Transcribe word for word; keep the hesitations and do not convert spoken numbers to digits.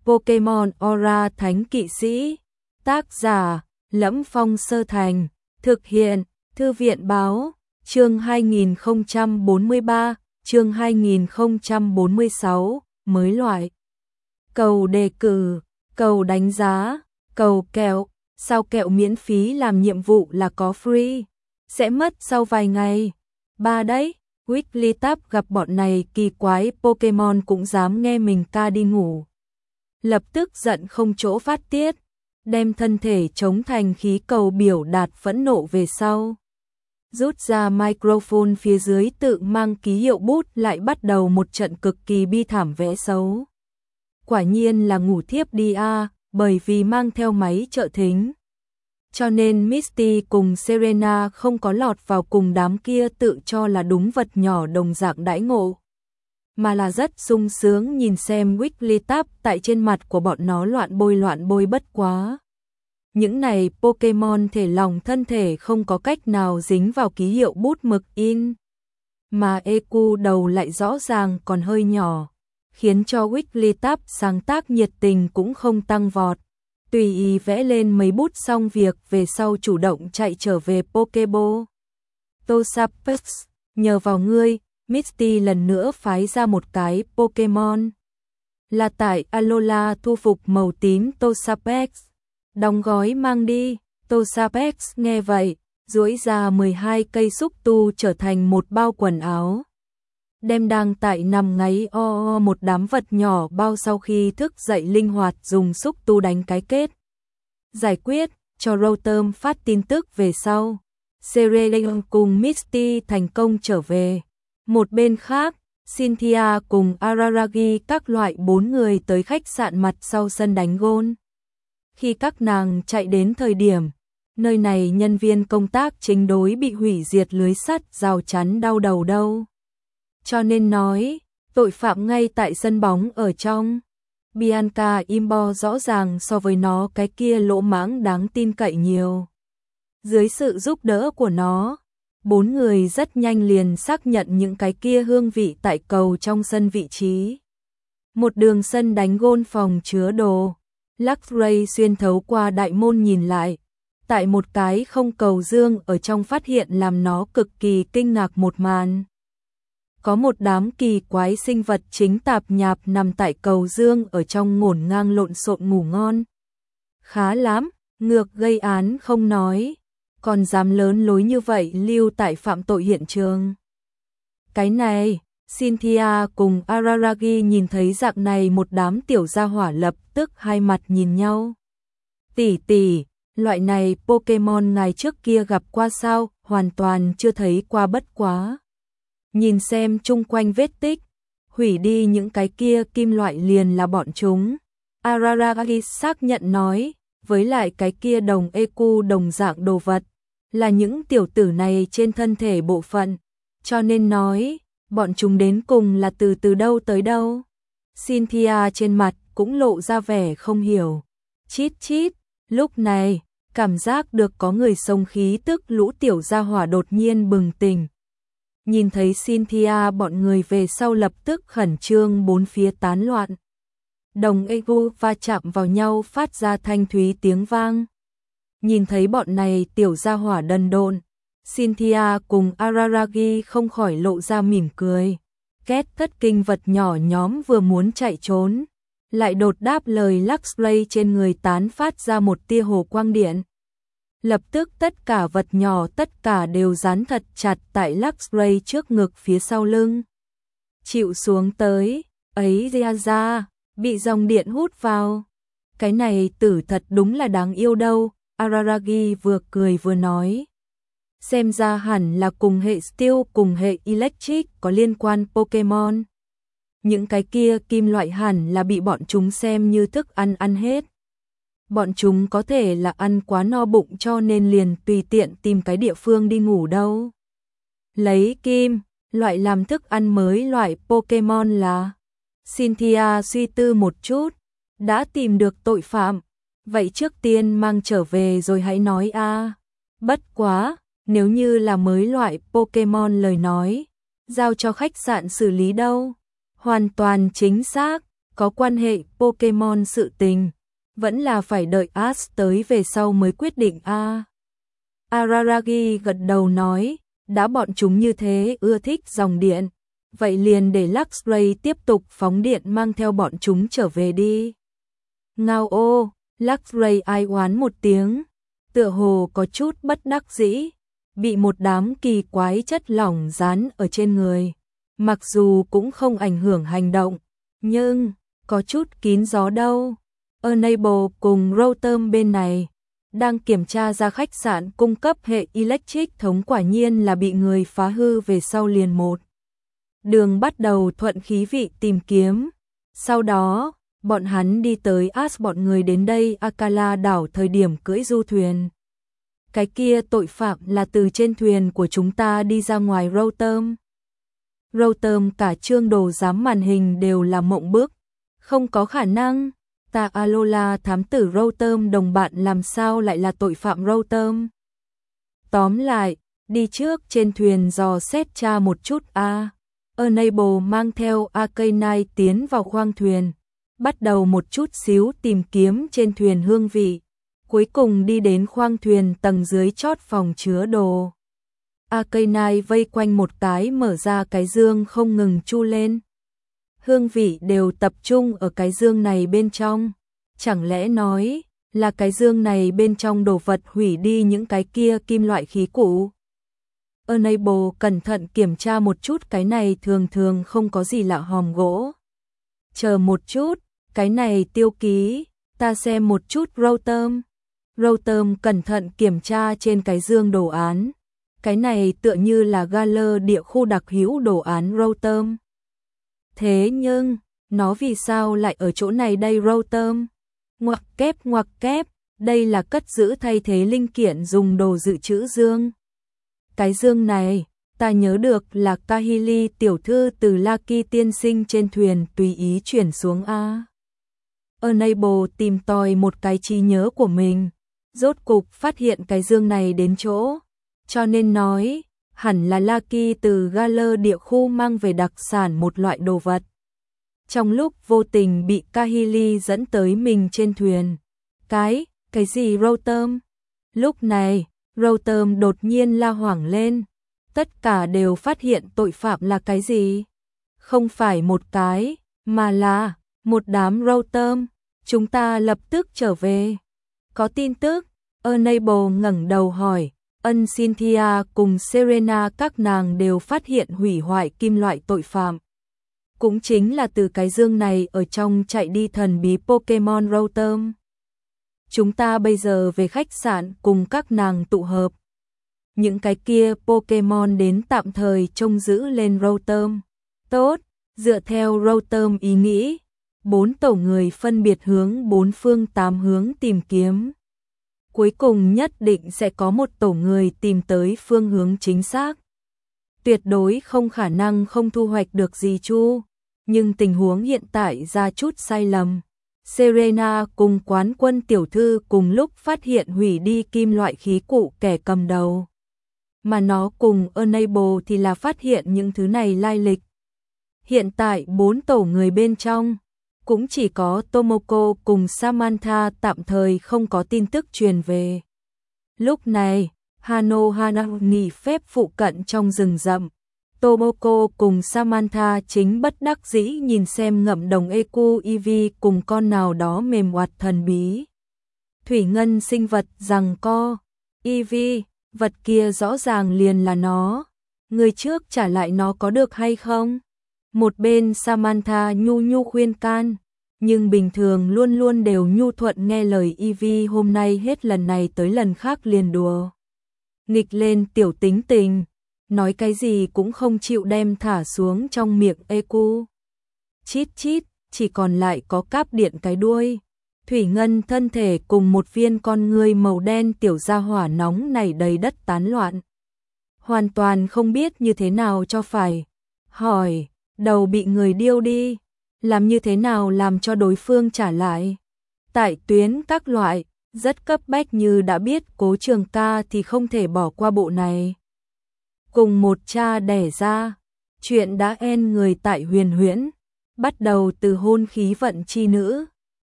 Pokemon Aura Thánh Kỵ Sĩ. Tác giả: Lẫm Phong Sơ Thành. Thực hiện: Thư viện báo. Chương hai nghìn không trăm bốn mươi ba, chương hai nghìn không trăm bốn mươi sáu, mới loại. Cầu đề cử, cầu đánh giá, cầu kẹo. Sao kẹo miễn phí làm nhiệm vụ là có free, sẽ mất sau vài ngày. Ba đấy, Wigglytuff gặp bọn này kỳ quái Pokemon cũng dám nghe mình ca đi ngủ. Lập tức giận không chỗ phát tiết, đem thân thể chống thành khí cầu biểu đạt phẫn nộ về sau. Rút ra microphone phía dưới tự mang ký hiệu bút lại bắt đầu một trận cực kỳ bi thảm vẽ xấu. Quả nhiên là ngủ thiếp đi a, bởi vì mang theo máy trợ thính. Cho nên Misty cùng Serena không có lọt vào cùng đám kia tự cho là đúng vật nhỏ đồng dạng đãi ngộ. Mà là rất sung sướng nhìn xem Wigglytuff tại trên mặt của bọn nó loạn bôi loạn bôi bất quá. Những này Pokemon thể lòng thân thể không có cách nào dính vào ký hiệu bút mực in. Mà e quy đầu lại rõ ràng còn hơi nhỏ, khiến cho Wigglytuff sáng tác nhiệt tình cũng không tăng vọt. Tùy ý vẽ lên mấy bút xong việc về sau chủ động chạy trở về Pokeball. Toxapex, nhờ vào ngươi, Misty lần nữa phái ra một cái Pokemon. Là tại Alola thu phục màu tím Toxapex. Đóng gói mang đi. Toxapex nghe vậy, duỗi ra mười hai cây xúc tu trở thành một bao quần áo. Đem đang tại nằm ngáy o o một đám vật nhỏ bao sau khi thức dậy linh hoạt dùng xúc tu đánh cái kết. Giải quyết, cho Rotom phát tin tức về sau. Serena cùng Misty thành công trở về. Một bên khác, Cynthia cùng Araragi các loại bốn người tới khách sạn mặt sau sân đánh gôn. Khi các nàng chạy đến thời điểm, nơi này nhân viên công tác chính đối bị hủy diệt lưới sắt rào chắn đau đầu đâu. Cho nên nói, tội phạm ngay tại sân bóng ở trong. Bianca Imbo rõ ràng so với nó cái kia lỗ mãng đáng tin cậy nhiều. Dưới sự giúp đỡ của nó, bốn người rất nhanh liền xác nhận những cái kia hương vị tại cầu trong sân vị trí. Một đường sân đánh gôn phòng chứa đồ. Luxray xuyên thấu qua đại môn nhìn lại. Tại một cái không cầu dương ở trong phát hiện làm nó cực kỳ kinh ngạc một màn. Có một đám kỳ quái sinh vật chính tạp nhạp nằm tại cầu dương ở trong ngổn ngang lộn xộn ngủ ngon. Khá lắm, ngược gây án không nói, còn dám lớn lối như vậy lưu tại phạm tội hiện trường. Cái này, Cynthia cùng Araragi nhìn thấy dạng này một đám tiểu gia hỏa lập tức hai mặt nhìn nhau. Tỷ tỷ, loại này Pokemon ngày trước kia gặp qua sao, hoàn toàn chưa thấy qua bất quá. Nhìn xem chung quanh vết tích, hủy đi những cái kia kim loại liền là bọn chúng. Araragi xác nhận nói, với lại cái kia đồng e quy đồng dạng đồ vật, là những tiểu tử này trên thân thể bộ phận, cho nên nói, bọn chúng đến cùng là từ từ đâu tới đâu. Cynthia trên mặt cũng lộ ra vẻ không hiểu. Chít chít, lúc này, cảm giác được có người xông khí tức lũ tiểu gia hỏa đột nhiên bừng tỉnh. Nhìn thấy Cynthia bọn người về sau lập tức khẩn trương bốn phía tán loạn. Đồng e quy va chạm vào nhau phát ra thanh thúy tiếng vang. Nhìn thấy bọn này tiểu gia hỏa đần độn, Cynthia cùng Araragi không khỏi lộ ra mỉm cười. Két thất kinh vật nhỏ nhóm vừa muốn chạy trốn, lại đột đáp lời Luxray trên người tán phát ra một tia hồ quang điện. Lập tức tất cả vật nhỏ tất cả đều dán thật chặt tại Luxray trước ngực phía sau lưng. Chịu xuống tới, ấy ra ra, bị dòng điện hút vào. Cái này tử thật đúng là đáng yêu đâu, Araragi vừa cười vừa nói. Xem ra hẳn là cùng hệ Steel cùng hệ Electric có liên quan Pokemon. Những cái kia kim loại hẳn là bị bọn chúng xem như thức ăn ăn hết. Bọn chúng có thể là ăn quá no bụng cho nên liền tùy tiện tìm cái địa phương đi ngủ đâu. Lấy kim, loại làm thức ăn mới loại Pokemon là. Cynthia suy tư một chút, đã tìm được tội phạm. Vậy trước tiên mang trở về rồi hãy nói a. Bất quá, nếu như là mới loại Pokemon lời nói, giao cho khách sạn xử lý đâu. Hoàn toàn chính xác, có quan hệ Pokemon sự tình, vẫn là phải đợi Ash tới về sau mới quyết định a. À. Araragi gật đầu nói, đã bọn chúng như thế ưa thích dòng điện, vậy liền để Luxray tiếp tục phóng điện mang theo bọn chúng trở về đi. Ngao ô, Luxray ai oán một tiếng, tựa hồ có chút bất đắc dĩ, bị một đám kỳ quái chất lỏng dán ở trên người. Mặc dù cũng không ảnh hưởng hành động, nhưng có chút kín gió đâu. Enable cùng Rotom bên này đang kiểm tra ra khách sạn cung cấp hệ electric thống quả nhiên là bị người phá hư về sau liền một. Đường bắt đầu thuận khí vị tìm kiếm. Sau đó, bọn hắn đi tới Ash bọn người đến đây Akala đảo thời điểm cưỡi du thuyền. Cái kia tội phạm là từ trên thuyền của chúng ta đi ra ngoài Rotom. Rotom cả chương đồ giám màn hình đều là mộng bức. Không có khả năng. Ta Alola thám tử Rotom đồng bạn làm sao lại là tội phạm Rotom. Tóm lại, đi trước trên thuyền dò xét tra một chút a. À. Enable mang theo Arcanine tiến vào khoang thuyền, bắt đầu một chút xíu tìm kiếm trên thuyền hương vị, cuối cùng đi đến khoang thuyền tầng dưới chót phòng chứa đồ. Arcanine vây quanh một cái mở ra cái dương không ngừng chu lên. Hương vị đều tập trung ở cái dương này bên trong. Chẳng lẽ nói là cái dương này bên trong đồ vật hủy đi những cái kia kim loại khí cụ? Enable cẩn thận kiểm tra một chút, cái này thường thường không có gì lạ, hòm gỗ. Chờ một chút, cái này tiêu ký, ta xem một chút Rotom. Rotom cẩn thận kiểm tra trên cái dương đồ án. Cái này tựa như là Galar địa khu đặc hữu đồ án Rotom. Thế nhưng, nó vì sao lại ở chỗ này đây Rotom? Ngoặc kép ngoặc kép, đây là cất giữ thay thế linh kiện dùng đồ dự trữ dương. Cái dương này, ta nhớ được là Kahili tiểu thư từ Lucky tiên sinh trên thuyền tùy ý chuyển xuống a. Enable tìm tòi một cái trí nhớ của mình, rốt cục phát hiện cái dương này đến chỗ, cho nên nói, hẳn là Lucky từ Galar địa khu mang về đặc sản một loại đồ vật. Trong lúc vô tình bị Kahili dẫn tới mình trên thuyền. Cái, cái gì Rotom? Lúc này, Rotom đột nhiên la hoảng lên. Tất cả đều phát hiện tội phạm là cái gì? Không phải một cái, mà là một đám Rotom. Chúng ta lập tức trở về. Có tin tức, Enable ngẩng đầu hỏi. Ân Cynthia cùng Serena các nàng đều phát hiện hủy hoại kim loại tội phạm. Cũng chính là từ cái dương này ở trong chạy đi thần bí Pokemon Rotom. Chúng ta bây giờ về khách sạn cùng các nàng tụ hợp. Những cái kia Pokemon đến tạm thời trông giữ lên Rotom. Tốt, dựa theo Rotom ý nghĩ, bốn tổ người phân biệt hướng bốn phương tám hướng tìm kiếm. Cuối cùng nhất định sẽ có một tổ người tìm tới phương hướng chính xác. Tuyệt đối không khả năng không thu hoạch được gì chu. Nhưng tình huống hiện tại ra chút sai lầm. Serena cùng quán quân tiểu thư cùng lúc phát hiện hủy đi kim loại khí cụ kẻ cầm đầu. Mà nó cùng Enable thì là phát hiện những thứ này lai lịch. Hiện tại bốn tổ người bên trong, cũng chỉ có Tomoko cùng Samantha tạm thời không có tin tức truyền về. Lúc này, Hano Hana nghỉ phép phụ cận trong rừng rậm. Tomoko cùng Samantha chính bất đắc dĩ nhìn xem ngậm đồng Eku Eevee cùng con nào đó mềm oặt thần bí. Thủy ngân sinh vật giằng co. Eevee, vật kia rõ ràng liền là nó. Người trước trả lại nó có được hay không? Một bên Samantha nhu nhu khuyên can. Nhưng bình thường luôn luôn đều nhu thuận nghe lời Eevee, hôm nay hết lần này tới lần khác liền đùa nghịch lên tiểu tính tình. Nói cái gì cũng không chịu đem thả xuống trong miệng Eku. Chít chít, chỉ còn lại có cáp điện cái đuôi. Thủy ngân thân thể cùng một viên con ngươi màu đen tiểu gia hỏa nóng nảy đầy đất tán loạn. Hoàn toàn không biết như thế nào cho phải. Hỏi, đầu bị người điêu đi. Làm như thế nào làm cho đối phương trả lại? Tại tuyến các loại, rất cấp bách như đã biết Cố Trường Ca thì không thể bỏ qua bộ này. Cùng một cha đẻ ra, chuyện đã en người tại huyền huyễn, bắt đầu từ hôn khí vận chi nữ,